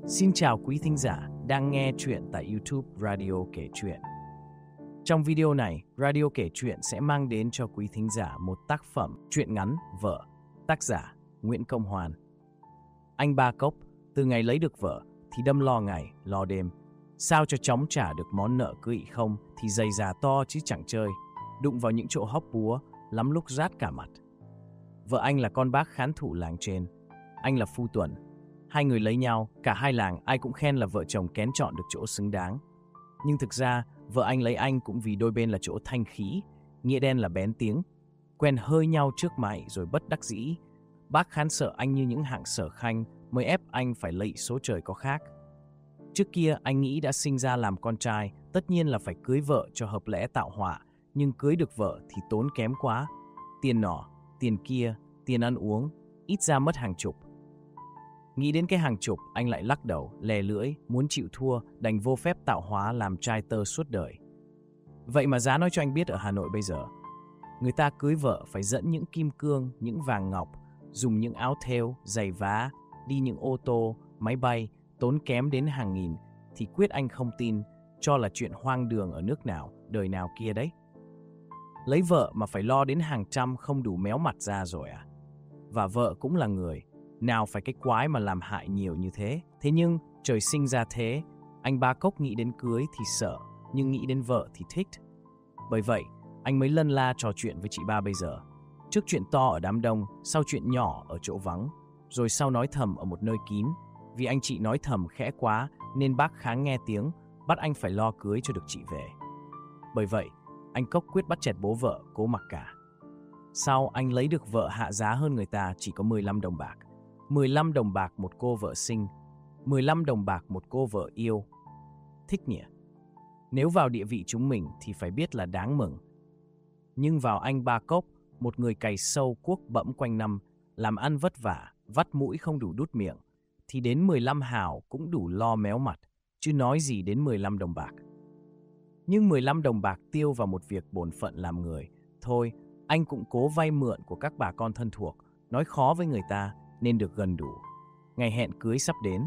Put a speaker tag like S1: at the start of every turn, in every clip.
S1: Xin chào quý thính giả đang nghe chuyện tại YouTube Radio Kể Chuyện. Trong video này, Radio Kể Chuyện sẽ mang đến cho quý thính giả một tác phẩm truyện ngắn Vợ, tác giả Nguyễn Công Hoan. Anh Ba Cốc từ ngày lấy được vợ thì đâm lo ngày, lo đêm. Sao cho chóng trả được món nợ cứ ị không thì giày già to chứ chẳng chơi. Đụng vào những chỗ hóc búa, lắm lúc rát cả mặt. Vợ anh là con bác khán thủ làng trên, anh là Phu Tuần. Hai người lấy nhau, cả hai làng ai cũng khen là vợ chồng kén chọn được chỗ xứng đáng. Nhưng thực ra, vợ anh lấy anh cũng vì đôi bên là chỗ thanh khí, nghĩa đen là bén tiếng. Quen hơi nhau trước mày rồi bất đắc dĩ. Bác khán sợ anh như những hạng sở khanh mới ép anh phải lạy số trời có khác. Trước kia anh nghĩ đã sinh ra làm con trai, tất nhiên là phải cưới vợ cho hợp lẽ tạo họa. Nhưng cưới được vợ thì tốn kém quá. Tiền nọ, tiền kia, tiền ăn uống, ít ra mất hàng chục. Nghĩ đến cái hàng chục, anh lại lắc đầu, lè lưỡi, muốn chịu thua, đành vô phép tạo hóa làm trai tơ suốt đời. Vậy mà giá nói cho anh biết ở Hà Nội bây giờ, người ta cưới vợ phải dẫn những kim cương, những vàng ngọc, dùng những áo thêu, giày vá, đi những ô tô, máy bay, tốn kém đến hàng nghìn, thì quyết anh không tin, cho là chuyện hoang đường ở nước nào, đời nào kia đấy. Lấy vợ mà phải lo đến hàng trăm không đủ méo mặt ra rồi à? Và vợ cũng là người, nào phải cái quái mà làm hại nhiều như thế. Thế nhưng trời sinh ra thế, anh Ba Cốc nghĩ đến cưới thì sợ, nhưng nghĩ đến vợ thì thích. Bởi vậy, anh mới lân la trò chuyện với chị Ba bây giờ. Trước chuyện to ở đám đông, sau chuyện nhỏ ở chỗ vắng, rồi sau nói thầm ở một nơi kín. Vì anh chị nói thầm khẽ quá nên bác kháng nghe tiếng, bắt anh phải lo cưới cho được chị về. Bởi vậy, anh Cốc quyết bắt chẹt bố vợ, cố mặc cả. Sau anh lấy được vợ hạ giá hơn người ta chỉ có 15 đồng bạc. 15 đồng bạc một cô vợ sinh, 15 đồng bạc một cô vợ yêu. Thích nhỉ? Nếu vào địa vị chúng mình thì phải biết là đáng mừng. Nhưng vào anh Ba Cốc, một người cày sâu cuốc bẫm quanh năm, làm ăn vất vả, vắt mũi không đủ đút miệng, thì đến 15 hào cũng đủ lo méo mặt, chứ nói gì đến 15 đồng bạc. Nhưng 15 đồng bạc tiêu vào một việc bổn phận làm người, thôi anh cũng cố vay mượn của các bà con thân thuộc, nói khó với người ta nên được gần đủ. Ngày hẹn cưới sắp đến,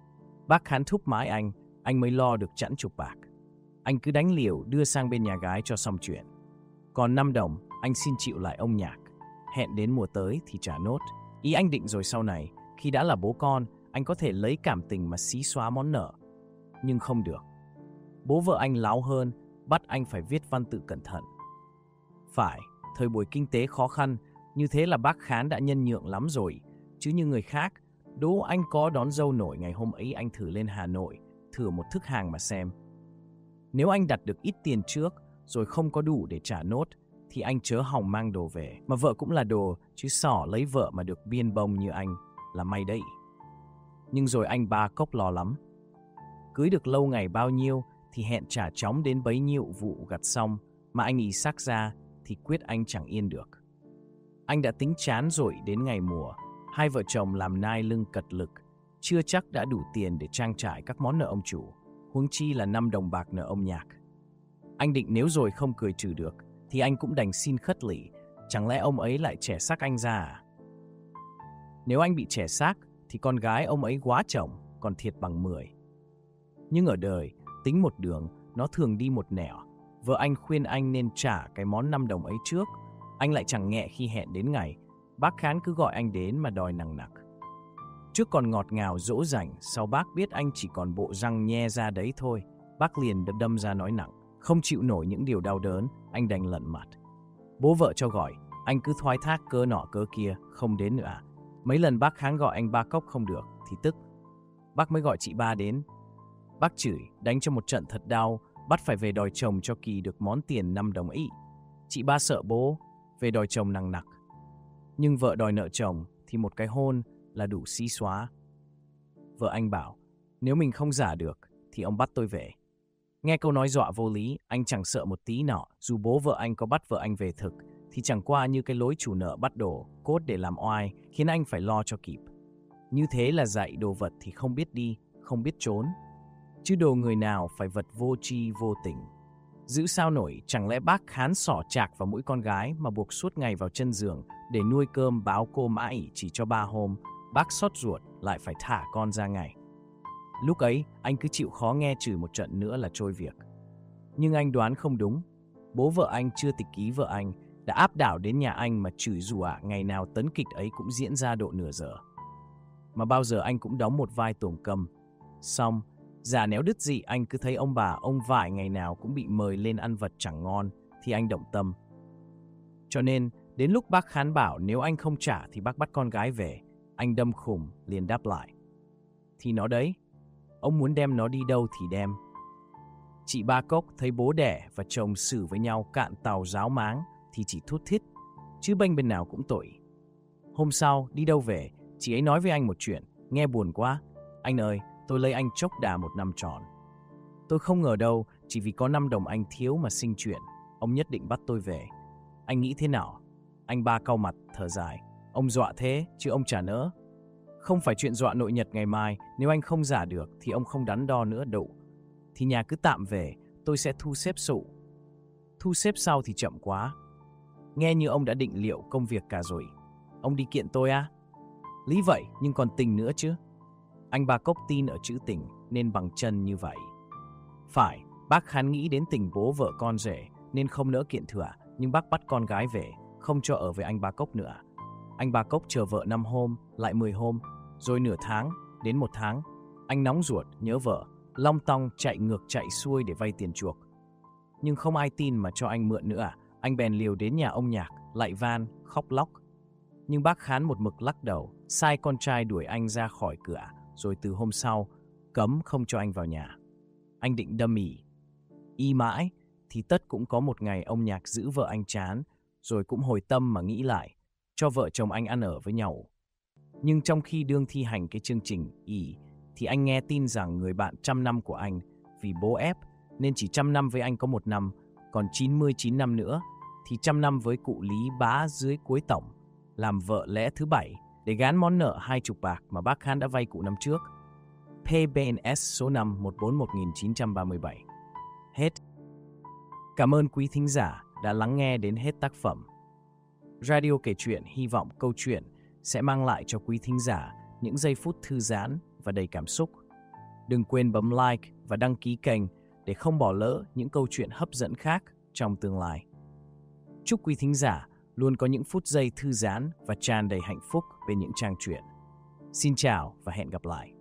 S1: bác khán thúc mãi anh mới lo được chẵn chục bạc. Anh cứ đánh liều đưa sang bên nhà gái cho xong chuyện. Còn 5 đồng anh xin chịu lại ông nhạc, hẹn đến mùa tới thì trả nốt. Ý anh định rồi sau này, khi đã là bố con, anh có thể lấy cảm tình mà xí xóa món nợ. Nhưng không được. Bố vợ anh láo hơn, bắt anh phải viết văn tự cẩn thận. Phải, thời buổi kinh tế khó khăn, như thế là bác khán đã nhân nhượng lắm rồi. Chứ như người khác, đố anh có đón dâu nổi ngày hôm ấy anh thử lên Hà Nội, thử một thức hàng mà xem. Nếu anh đặt được ít tiền trước, rồi không có đủ để trả nốt, thì anh chớ hòng mang đồ về. Mà vợ cũng là đồ, chứ xỏ lấy vợ mà được biên bông như anh là may đấy. Nhưng rồi anh Ba Cốc lo lắm. Cưới được lâu ngày bao nhiêu thì hẹn trả chóng đến bấy nhiêu vụ gặt xong, mà anh ý xác ra thì quyết anh chẳng yên được. Anh đã tính chán rồi đến ngày mùa, hai vợ chồng làm nai lưng cật lực, chưa chắc đã đủ tiền để trang trải các món nợ ông chủ, huống chi là 5 đồng bạc nợ ông nhạc. Anh định nếu rồi không cười trừ được, thì anh cũng đành xin khất lỉ, chẳng lẽ ông ấy lại trẻ xác anh ra à? Nếu anh bị trẻ xác, thì con gái ông ấy quá chồng, còn thiệt bằng 10. Nhưng ở đời, tính một đường, nó thường đi một nẻo. Vợ anh khuyên anh nên trả cái món 5 đồng ấy trước. Anh lại chẳng nghẹ khi hẹn đến ngày. Bác khán cứ gọi anh đến mà đòi nằng nặc. Trước còn ngọt ngào dỗ dành, sau bác biết anh chỉ còn bộ răng nhe ra đấy thôi, bác liền đâm ra nói nặng. Không chịu nổi những điều đau đớn, anh đành lận mặt. Bố vợ cho gọi, anh cứ thoái thác cớ nọ cớ kia, không đến nữa à. Mấy lần bác kháng gọi anh Ba Cốc không được, thì tức. Bác mới gọi chị Ba đến. Bác chửi, đánh cho một trận thật đau, bắt phải về đòi chồng cho kỳ được món tiền 5 đồng ấy. Chị Ba sợ bố, về đòi chồng nằng nặc. Nhưng vợ đòi nợ chồng thì một cái hôn là đủ xí xóa. Vợ anh bảo, nếu mình không giả được thì ông bắt tôi về. Nghe câu nói dọa vô lý, anh chẳng sợ một tí nọ. Dù bố vợ anh có bắt vợ anh về thực, thì chẳng qua như cái lối chủ nợ bắt đồ, cốt để làm oai, khiến anh phải lo cho kịp. Như thế là dạy đồ vật thì không biết đi, không biết trốn. Chứ đồ người nào phải vật vô tri vô tình. Giữ sao nổi, chẳng lẽ bác khán xỏ chạc vào mũi con gái mà buộc suốt ngày vào chân giường để nuôi cơm báo cô mãi chỉ cho 3 hôm, bác xót ruột lại phải thả con ra ngày. Lúc ấy, anh cứ chịu khó nghe chửi một trận nữa là trôi việc. Nhưng anh đoán không đúng. Bố vợ anh chưa tịch ký vợ anh đã áp đảo đến nhà anh mà chửi rủa ngày nào tấn kịch ấy cũng diễn ra độ nửa giờ. Mà bao giờ anh cũng đóng một vai tuồng cầm. Xong, giả nếu đứt dị anh cứ thấy ông bà, ông vải ngày nào cũng bị mời lên ăn vật chẳng ngon thì anh động tâm. Cho nên, đến lúc bác Khán bảo nếu anh không trả thì bác bắt con gái về, anh đâm khủng liền đáp lại. Thì nó đấy, ông muốn đem nó đi đâu thì đem. Chị Ba Cốc thấy bố đẻ và chồng xử với nhau cạn tàu ráo máng thì chỉ thút thít, chứ bênh bên nào cũng tội. Hôm sau, đi đâu về, chị ấy nói với anh một chuyện, nghe buồn quá. Anh ơi, tôi lấy anh chốc đà 1 năm tròn. Tôi không ngờ đâu, chỉ vì có 5 đồng anh thiếu mà sinh chuyện, ông nhất định bắt tôi về. Anh nghĩ thế nào? Anh Ba cau mặt, thở dài. Ông dọa thế, chứ ông chả nỡ. Không phải chuyện dọa nội nhật ngày mai, nếu anh không giả được thì ông không đắn đo nữa đủ. Thì nhà cứ tạm về, tôi sẽ thu xếp sụ. Thu xếp sau thì chậm quá. Nghe như ông đã định liệu công việc cả rồi. Ông đi kiện tôi á? Lý vậy, nhưng còn tình nữa chứ. Anh Ba Cốc tin ở chữ tình nên bằng chân như vậy. Phải, bác Khán nghĩ đến tình bố vợ con rể nên không nỡ kiện thừa, nhưng bác bắt con gái về, không cho ở với anh Ba Cốc nữa. Anh Ba Cốc chờ vợ 5 hôm, lại 10 hôm, rồi nửa tháng, đến 1 tháng. Anh nóng ruột, nhớ vợ, long tong chạy ngược chạy xuôi để vay tiền chuộc. Nhưng không ai tin mà cho anh mượn nữa. Anh bèn liều đến nhà ông Nhạc, lại van, khóc lóc. Nhưng bác Khán một mực lắc đầu, sai con trai đuổi anh ra khỏi cửa, rồi từ hôm sau, cấm không cho anh vào nhà. Anh định đâm y mãi, thì tất cũng có một ngày ông Nhạc giữ vợ anh chán, rồi cũng hồi tâm mà nghĩ lại, cho vợ chồng anh ăn ở với nhau. Nhưng trong khi đương thi hành cái chương trình thì anh nghe tin rằng người bạn 100 năm của anh, vì bố ép nên chỉ 100 năm với anh có 1 năm, còn 99 năm nữa thì 100 năm với cụ Lý Bá dưới cuối tổng, làm vợ lẽ thứ 7 để gán món nợ 20 bạc mà bác Khán đã vay cụ năm trước. PBNS số 5 14/1937. Hết. Cảm ơn quý thính giả đã lắng nghe đến hết tác phẩm. Radio Kể Chuyện hy vọng câu chuyện sẽ mang lại cho quý thính giả những giây phút thư giãn và đầy cảm xúc. Đừng quên bấm like và đăng ký kênh để không bỏ lỡ những câu chuyện hấp dẫn khác trong tương lai. Chúc quý thính giả luôn có những phút giây thư giãn và tràn đầy hạnh phúc bên những trang truyện. Xin chào và hẹn gặp lại.